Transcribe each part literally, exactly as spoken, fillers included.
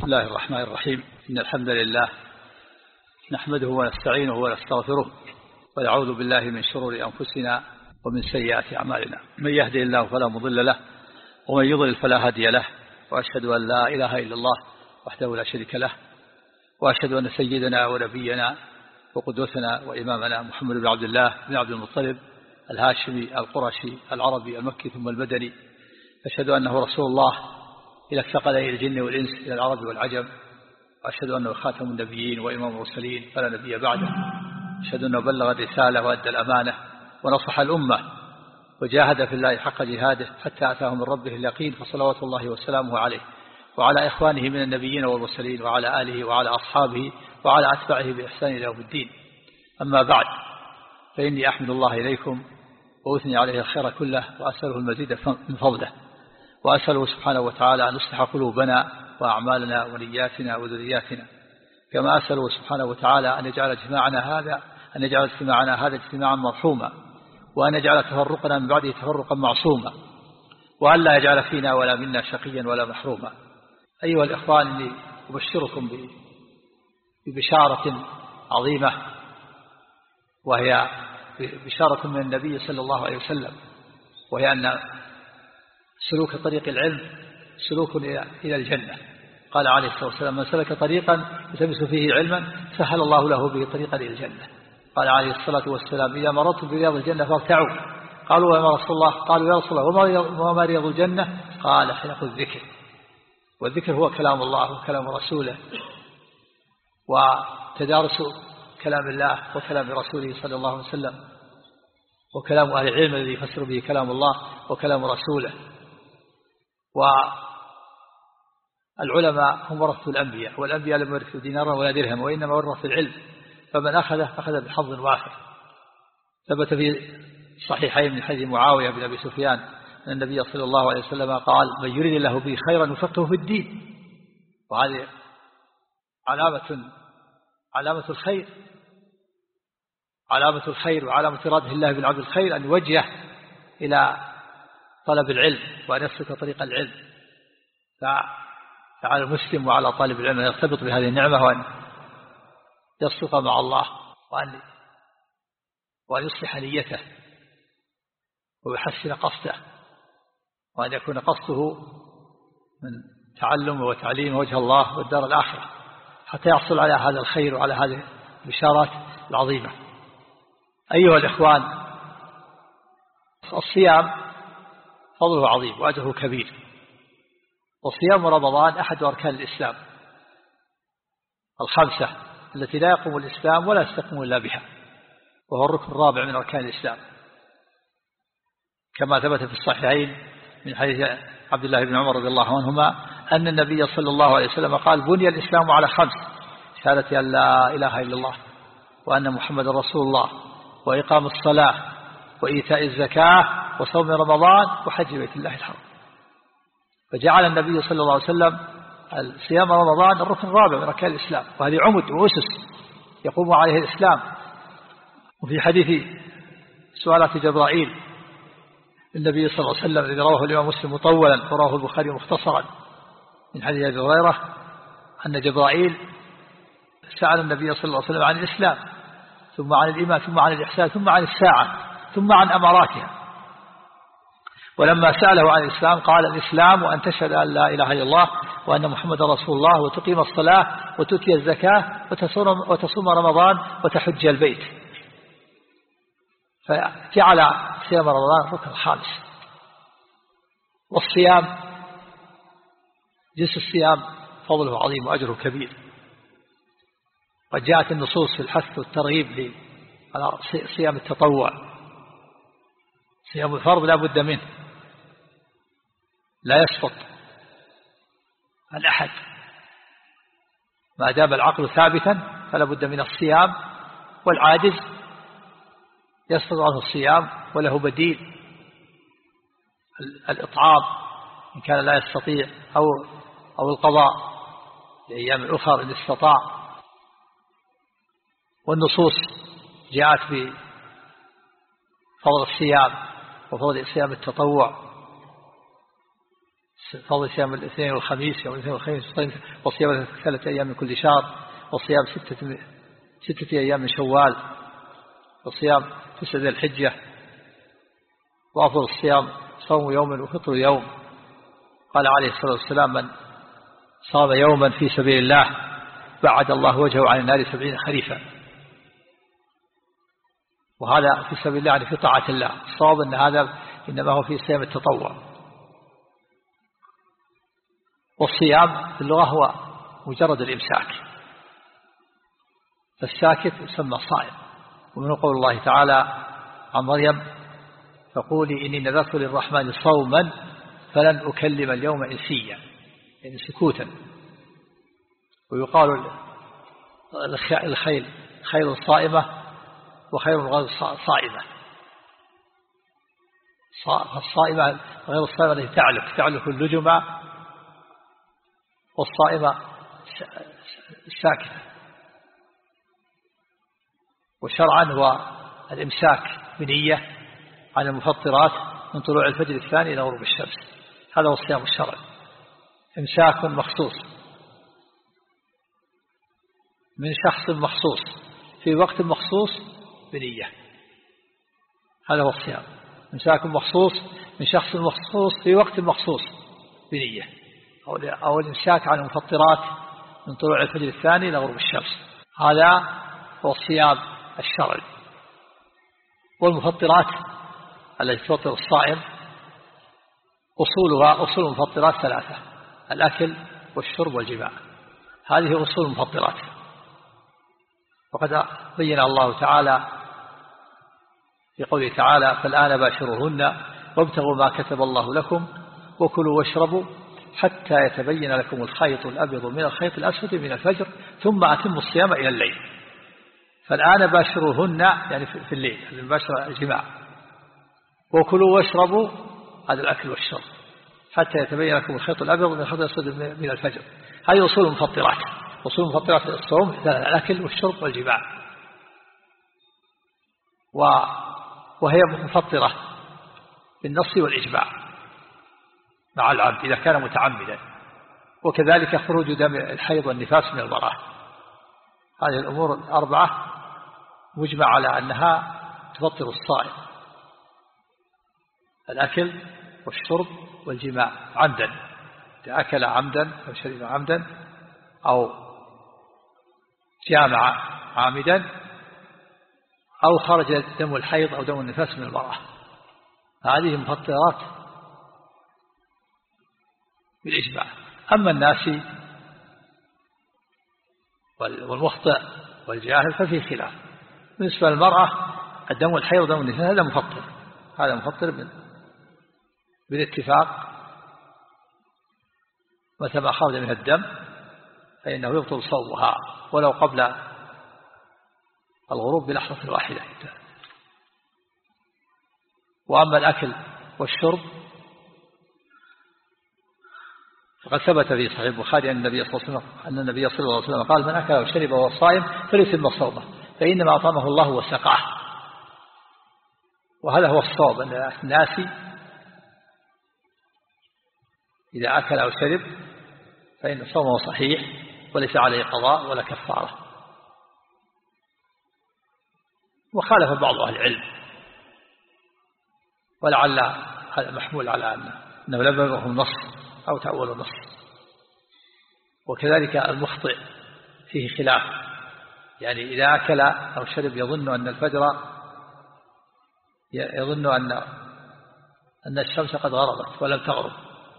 بسم الله الرحمن الرحيم. إن الحمد لله نحمده ونستعينه ونستغفره ونعوذ بالله من شرور أنفسنا ومن سيئات أعمالنا. من يهدي الله فلا مضل له ومن يضلل فلا هادي له، وأشهد أن لا إله إلا الله وحده لا شريك له، وأشهد أن سيدنا ونبينا وقدوتنا وإمامنا محمد بن عبد الله بن عبد المطلب الهاشمي القرشي العربي المكي ثم المدني، أشهد أنه رسول الله إلى الثقلين الجن والإنس إلى العرب والعجم، وأشهد أنه خاتم النبيين وإمام المرسلين فلا نبي بعده، أشهد أنه بلغ الرسالة وأدى الأمانة ونصح الأمة وجاهد في الله حق جهاده حتى أتاه من ربه اليقين، فصلوات الله وسلامه عليه وعلى إخوانه من النبيين والمرسلين وعلى آله وعلى أصحابه وعلى أتباعه بإحسان إلى يوم الدين. أما بعد، فإني أحمد الله إليكم وأثني عليه الخير كله، وأسأله المزيد من فضله، وأسأله سبحانه وتعالى أن يصلح قلوبنا وأعمالنا ونياتنا وذرياتنا، كما أسأله سبحانه وتعالى أن يجعل اجتماعنا هذا أن يجعل اجتماعنا هذا اجتماعا مرحوما، وأن يجعل تفرقنا من بعده تفرقا معصوما، وأن لا يجعل فينا ولا منا شقيا ولا محروما. أيها الإخوان، إني أبشركم ببشارة عظيمة، وهي بشارة من النبي صلى الله عليه وسلم، وهي أن سلوك طريق العلم سلوك إلى الجنة. قال عليه الصلاة والسلام: من سلك طريقا يلتمس فيه علما سهل الله له به طريقا إلى الجنة. قال عليه الصلاة والسلام: إذا مررتم برياض الجنة فارتعوا. قالوا: وما رسول الله؟ قالوا: يا رسول الله وما رياض الجنة؟ قال: حلق الذكر. والذكر هو كلام الله وكلام رسوله، وتدارس كلام الله وكلام رسوله صلى الله عليه وسلم، وكلام أهل العلم الذي يفسر به كلام الله وكلام رسوله. والعلماء هم ورثة الأنبياء، والأنبياء لم يورثوا دينارا ولا درهم، وإنما ورثوا العلم، فمن أخذه أخذ بحظ وافر. ثبت في صحيحين من حديث معاوية بن أبي سفيان أن النبي صلى الله عليه وسلم قال: من يريد الله به خيرا يفقهه في الدين. وهذه علامة علامة الخير علامة الخير وعلامة إرادة الله بالعبد الخير أن يوجه إلى طلب العلم وأن يسلك طريق العلم. فعلى المسلم وعلى طالب العلم أن يرتبط بهذه النعمة، وأن يصدق مع الله، وأن وأن يصلح نيته ويحسن قصده، وأن يكون قصده من تعلم وتعليم وجه الله والدار الآخرة، حتى يحصل على هذا الخير وعلى هذه البشارات العظيمة. أيها الإخوان، الصيام فضله عظيم وأجره كبير، وصيام رمضان أحد أركان الإسلام الخمسة التي لا يقوم الإسلام ولا يستقيم إلا بها، وهو الركن الرابع من أركان الإسلام، كما ثبت في الصحيحين من حديث عبد الله بن عمر رضي الله عنهما أن النبي صلى الله عليه وسلم قال: بني الإسلام على خمس: شهادة أن لا إله إلا الله وأن محمد رسول الله، وإقام الصلاة، وإيتاء الزكاة، وصوم رمضان، وحج بيت الله الحرام. فجعل النبي صلى الله عليه وسلم صيام رمضان الركن الرابع من أركان الإسلام، وهذه عمد وأسس يقوم عليه الإسلام. وفي حديث سؤالات جبرائيل النبي صلى الله عليه وسلم الذي رواه الإمام مسلم مطولا ورواه البخاري مختصرا من حديث أبي هريرة أن جبرائيل سأل النبي صلى الله عليه وسلم عن الإسلام، ثم عن الإيمان، ثم عن الإحسان، ثم عن الساعة، ثم عن أماراتها. ولما سأله عن الإسلام قال: الإسلام وأن تشهد أن لا إله إلا الله وأن محمد رسول الله، وتقيم الصلاة، وتؤتي الزكاة، وتصوم رمضان، وتحج البيت. فجعل صيام رمضان الركن الخامس. والصيام جنس الصيام فضله عظيم وأجره كبير، وجاءت النصوص في الحث والترغيب على صيام التطوع. صيام الفرض لا بد منه، لا يسقط عن أحد ما دام العقل ثابتا، فلا بد من الصيام، والعاجز يسقط عنه الصيام وله بديل: الإطعام إن كان لا يستطيع، أو أو القضاء لأيام الأخرى إن استطاع. والنصوص جاءت بفضل الصيام وفضل صيام التطوع. فضل صيام الاثنين والخميس يوم الاثنين والخميس، وصيام ثلاثة أيام من كل شهر، وصيام ستة, ستة أيام من شوال، وصيام تسعة ذي الحجة، وأفضل الصيام صوم يوم وفطر يوم. قال عليه الصلاة والسلام: من صام يوما في سبيل الله بعد الله وجهه عن النار سبعين خريفا. وهذا في سبيل الله يعني في طاعة الله. الصواب أن هذا إنما هو في صيام التطوع. والصيام في اللغة هو مجرد الإمساك، فالساكت يسمى صائم. ومن قول الله تعالى عن مريم: فقولي إني نذرت للرحمن صوما فلن أكلم اليوم إنسيا، يعني سكوتا. ويقال الخيل خيل صائمة وخير غير صائمة. الصائمة غير الصائمة التي تعلق تعلق اللجمة، والصائمة الساكتة. وشرعا هو الإمساك بنية عن المفطرات من طلوع الفجر الثاني إلى غروب الشمس. هذا هو الصيام الشرعي، إمساك مخصوص من شخص مخصوص في وقت مخصوص بنية. هذا هو الصيام، إمساك مخصوص من شخص مخصوص في وقت مخصوص بنية، أو الإمساك عن المفطرات من طلوع الفجر الثاني إلى غروب الشمس. هذا هو الصيام الشرعي. والمفطرات التي تفطر الصائم أصولها أصول المفطرات ثلاثة: الأكل والشرب والجماع. هذه أصول المفطرات. وقد بين الله تعالى في قوله تعالى: فالآن باشروهن وابتغوا ما كتب الله لكم وكلوا واشربوا حتى يتبين لكم الخيط الأبيض من الخيط الأسود من الفجر ثم أتموا الصيام إلى الليل. فالآن باشروهن يعني في الليل، المباشرة الجماع. وكلوا واشربوا هذا الأكل والشرب حتى يتبين لكم الخيط الأبيض من الخيط الأسود من الفجر. هذه أصول المفطرات. أصول المفطرات الصوم الأكل والشرب والجماع. وهي مفطرة بالنص والإجماع مع العبد إذا كان متعمدا. وكذلك خروج دم الحيض والنفاس من المرأة. هذه الأمور الأربعة مجمع على أنها تفطر الصائم: الأكل والشرب والجماع عمدا. إذا أكل عمدا أو شرب عمدا أو جامع عامدا أو خرج دم الحيض أو دم النفاس من المرأة. هذه مفطرات بالإجماع. أما الناسي والمخطئ والجاهل ففي خلاف. بالنسبة للمرأة الدم الحيض ودم النفاس هذا مفطر، هذا مفطر بالاتفاق. متى ما خرج من الدم فإنه يبطل صومها ولو قبل الغروب بلحظة واحدة. وأما الأكل والشرب فقد ثبت في صحيح البخاري أن النبي صلى الله عليه وسلم أن النبي صلى الله عليه وسلم قال: من أكل وشرب وهو صائم فليتم صومه فإنما أطعمه الله وسقاه. وهذا هو الصواب، أن الناسي إذا أكل أو شرب فإن صومه صحيح وليس عليه قضاء ولا كفارة. وخالف بعض أهل العلم، ولعل هذا محمول على أنه لم يبلغه النص أو تأول النص. وكذلك المخطئ فيه خلاف، يعني إذا أكل أو شرب يظن أن الفجر يظن أن أن الشمس قد غربت ولم تغرب،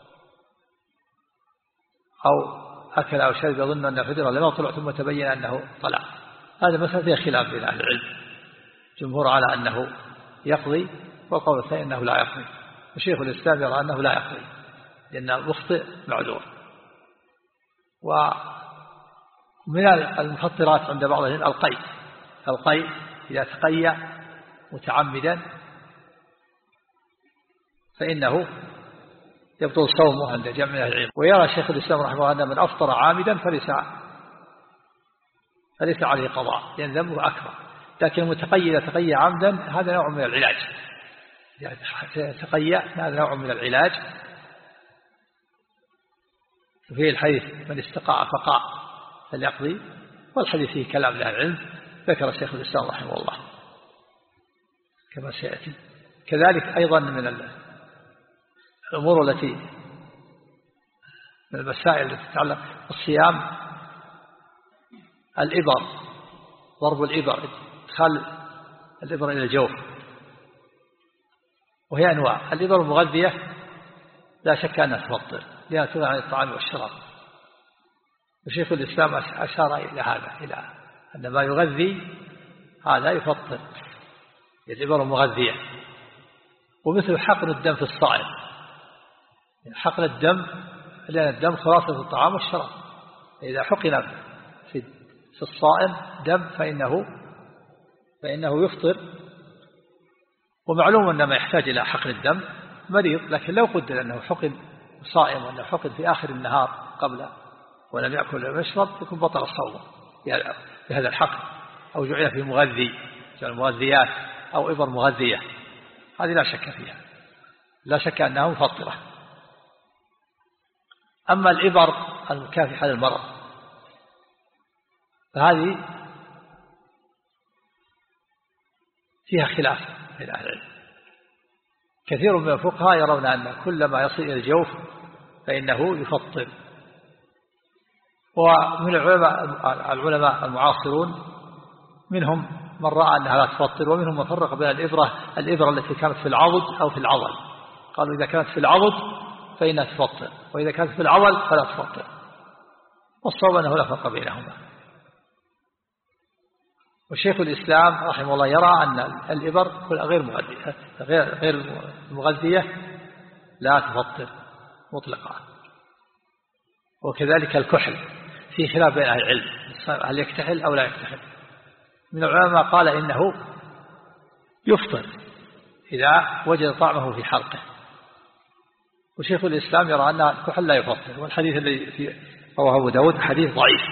أو أكل أو شرب يظن أن الفجر لم يطلع ثم تبين أنه طلع. هذا مثلا فيه خلاف بين أهل العلم. جمهور على أنه يقضي، والقول الثاني أنه لا يقضي. وشيخ الإسلام يرى أنه لا يقضي لأن المخطئ معذور. ومن المفطرات عند بعض العلم القيء. القيء إذا تقيأ متعمدا فإنه يبطل صومه عند جمع أهل العلم. ويرى شيخ الإسلام رحمه الله أن من أفطر عامدا فليس فليس عليه قضاء لأن ذنبه أكبر. لكن المتقيء تقيأ عمدا هذا نوع من العلاج، يعني تقيأ هذا نوع من العلاج وفيه الحديث من استقاع فقاع فليقضي، والحديث فيه كلام لأهل العلم ذكر شيخ الإسلام رحمه الله كما سيأتي. كذلك أيضا من الأمور التي من المسائل التي تتعلق بالصيام الإبر، ضرب الإبر، إدخال الإبر إلى الجوف، وهي أنواع. الإبر المغذية لا شك أنها تفطر لأنها تغني عن الطعام والشراب، وشيخ الإسلام أشار إلى هذا، إلى أن ما يغذي هذا يفطر، الإبر المغذية. ومثل حقن الدم في الصائم، حقن الدم لأن الدم خلاصة الطعام والشراب، إذا حقن في في الصائم دم فإنه فإنه يفطر. ومعلوم أن ما يحتاج إلى حقن الدم مريض، لكن لو قدر أنه حقن صائم وأنه حقن في آخر النهار قبل ولم يأكل ولم يشرب يكون بطل الصوم بهذا الحقن، أو جعل في مغذي، جعل مغذيات أو إبر مغذية، هذه لا شك فيها، لا شك أنها مفطرة. أما الإبر المكافحة للمرض فهذه فيها خلاف بين أهل العلم. كثير من الفقهاء يرون أن كل ما يصل إلى الجوف فإنه يفطر، ومن العلماء العلماء المعاصرون منهم من رأى أنها لا تفطر، ومنهم من فرق بين الإبرة الإبرة التي كانت في العضد أو في العضل، قالوا إذا كانت في العضد فإنها تفطر، وإذا كانت في العضل فلا تفطر، والصواب أنه لا فرق بينهما. وشيخ الإسلام رحمه الله يرى أن الإبر غير مغذية غير مغذية لا تفطر مطلقا. وكذلك الكحل في خلاف بين أهل العلم، هل يكتحل أو لا يكتحل. من العلماء قال إنه يفطر إذا وجد طعمه في حلقه، وشيخ الإسلام يرى أن الكحل لا يفطر، والحديث الذي في رواه أبو داود حديث ضعيف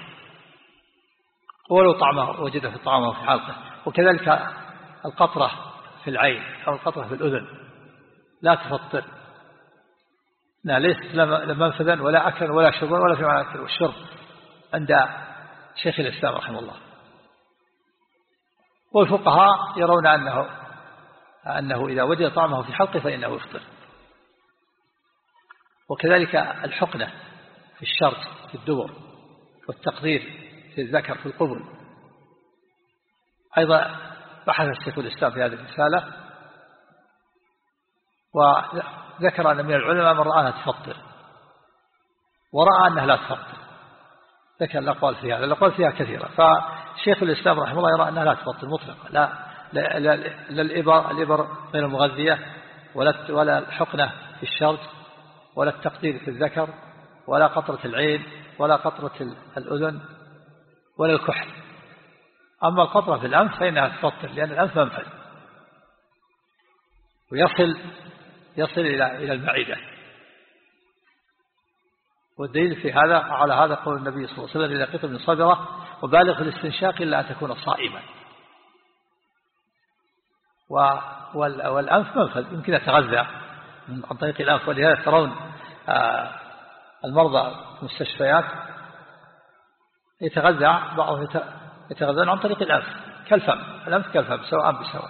ولو طعمه وجد في طعامه في حلقه. وكذلك القطرة في العين أو القطرة في الأذن لا تفطر، لا ليست لا منفذا ولا أكلا ولا شربا ولا في معنى الأكل والشرب عند شيخ الإسلام رحمه الله. والفقهاء يرون أنه أنه إذا وجد طعمه في حلقه فإنه يفطر. وكذلك الحقنة في الشرج في الدبر، والتقدير في الذكر في القبل، أيضا بحث الشيخ الإسلام في هذه الرسالة وذكر أن من العلماء من رآها تفطر ورأى أنها لا تفطر، ذكر الأقوال فيها، الأقوال فيها كثيرة. فشيخ الإسلام رحمه الله يرى أنها لا تفطر مطلقا، لا, لا, لا, لا الإبر, الإبر غير المغذية، ولا, ولا الحقنة في الشرج، ولا التقدير في الذكر، ولا قطرة العين، ولا قطرة الأذن، ولا الكحل. أما القطرة في الأنف فإنها تفطر، لأن الأنف منفذ ويصل يصل إلى إلى المعدة. والدليل في هذا على هذا قول النبي صلى الله عليه وسلم: إذا قطر من صدرة وبالغ في الاستنشاق إلا أن تكون صائما. والأنف منفذ يمكن يتغذى عن طريق الأنف، ولهذا ترون المرضى في المستشفيات يتغذى بعضهم يتغذون عن طريق الأنف كالفم، الأنف كالفم سواء بسواء.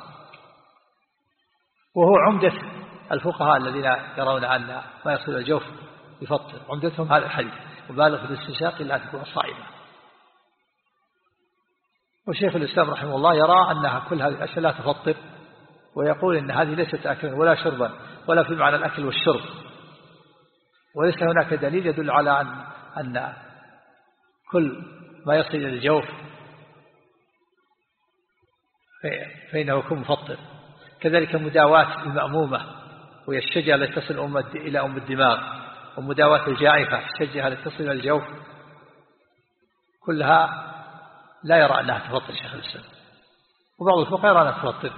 وهو عمدة الفقهاء الذين يرون أن ما يصل إلى الجوف يفطر، عمدتهم هذا الحديث: وبالغ في الاستنشاق إلا أن تكون صائما. وشيخ الإسلام رحمه الله يرى أنها كل هذه الأشياء لا تفطر، ويقول إن هذه ليست أكلا ولا شربا ولا في معنى الأكل والشرب، وليس هناك دليل يدل على أن, أن كل ما يصل إلى الجوف فإنه يكون مفطر. كذلك مداواة المأمومة وهي الشجرة التي تصل إلى أم الدماغ، ومداواة الجائفة الشجرة التي تصل إلى الجوف، كلها لا يرى أنها تفطر شيخ الإسلام، وبعض الفقهاء يرى أنها تفطر.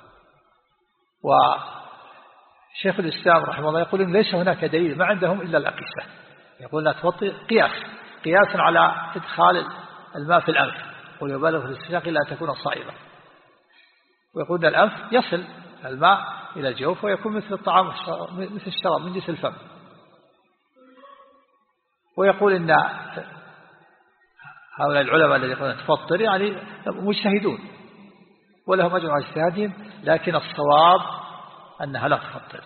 وشيخ الإسلام رحمه الله يقول إن ليس هناك دليل، ما عندهم إلا الأقيسة، يقول لا تفطر قياس قياسا على إدخال الماء في الأنف، ويبالغ في الاستنشاق إلا أن تكون صائمة. ويقول أن الأنف يصل الماء إلى الجوف ويكون مثل الطعام مثل الشراب من جنس الفم. ويقول إن هؤلاء العلماء الذين يقولون تفطر يعني مجتهدون ولهم أجر على اجتهادهم، لكن الصواب أنها لا تفطر.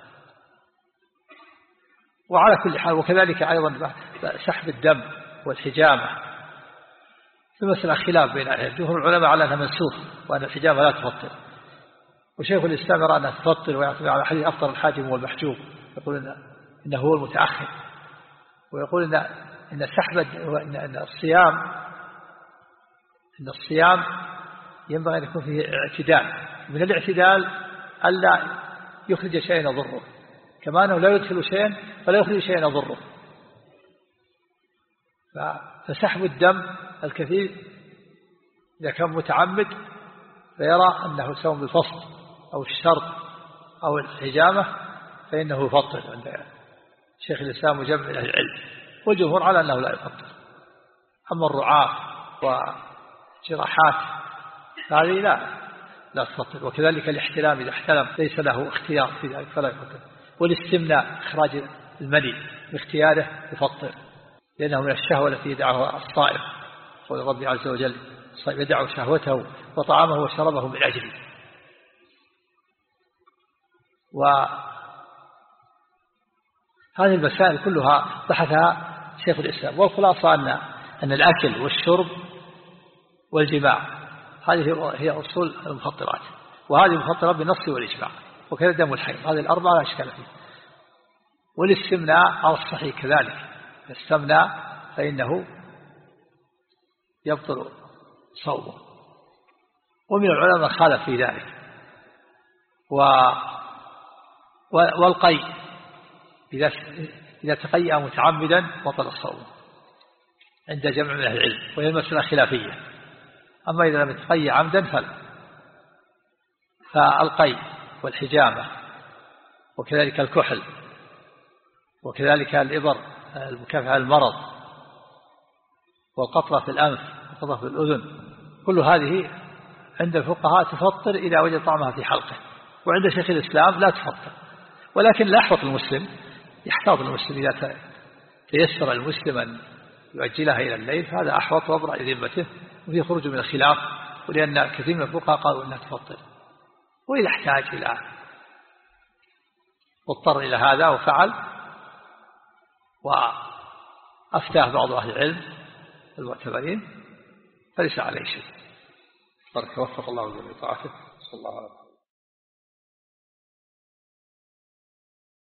وعلى كل حال وكذلك أيضا سحب الدم والحجامة في مسألة خلاف بين أهل جمهور العلماء على أنها منسوخ وأن الحجامة لا تفطر، وشيخ الإسلام يرى أنها تفطر ويعتمد على حديث أفطر الحاجم والمحجوم، يقول إن إنه هو المتأخر، ويقول إن إن سحب إن الصيام إن الصيام ينبغي أن يكون فيه اعتدال. من الاعتدال ألا يخرج شيئا يضره، كما أنه لا يدخل شيئا فلا يخرج شيئا يضره. فسحب الدم الكثير إذا كان متعمد فيرى أنه سواء بالفصل أو الشرط أو الحجامة فإنه يفطر عند شيخ الإسلام وجمع أهل العلم، والجمهور على أنه لا يفطر. أما الرعاة وجراحات هذه لا لا تفطر، وكذلك الاحتلام إذا احتلم ليس له اختيار في ذلك فلا يفطر. والاستمناء إخراج المني باختياره يفطر، لأنه من الشهوة التي يدعها الصائم، قول ربي عز وجل الصائم يدع شهوته وطعامه وشربه من أجله. وهذه المسائل كلها بحثها شيخ الإسلام، والخلاصة أن أن الأكل والشرب والجماع هذه هي أصول المفطرات، وهذه المفطرات بالنص والإجماع، وكذا دم الحيض، هذه الأربعة لا إشكال فيه. والاستمناء على الصحيح كذلك، الاستمناء فإنه يبطل صومه، ومن العلماء خالف في ذلك. و والقي إذا إذا تقيأ متعمدا بطل الصوم عند جمع من أهل العلم، وهي المسألة خلافية. أما إذا لم يتقيأ عمدا فلا. فالقي والحجامة وكذلك الكحل وكذلك الإبر المكافحة المرض والقطرة في الأنف والقطرة في الأذن، كل هذه عند الفقهاء تفطر إذا وجد طعمها في حلقه، وعند شيخ الإسلام لا تفطر. ولكن لا يحفظ المسلم، يحتاط المسلم إذا تيسر المسلم أن يؤجلها إلى الليل فهذا أحوط وأبرأ ذمته، وفيه خروج من الخلاف، ولأن كثير من الفقهاء قالوا أنها تفطر. وإذا احتاج إلى واضطر إلى هذا وفعل وأفتاه بعض أهل العلم المعتبرين فليس عليه شيء. بارك وفق الله جل وعلا. صلى الله عليه وسلم.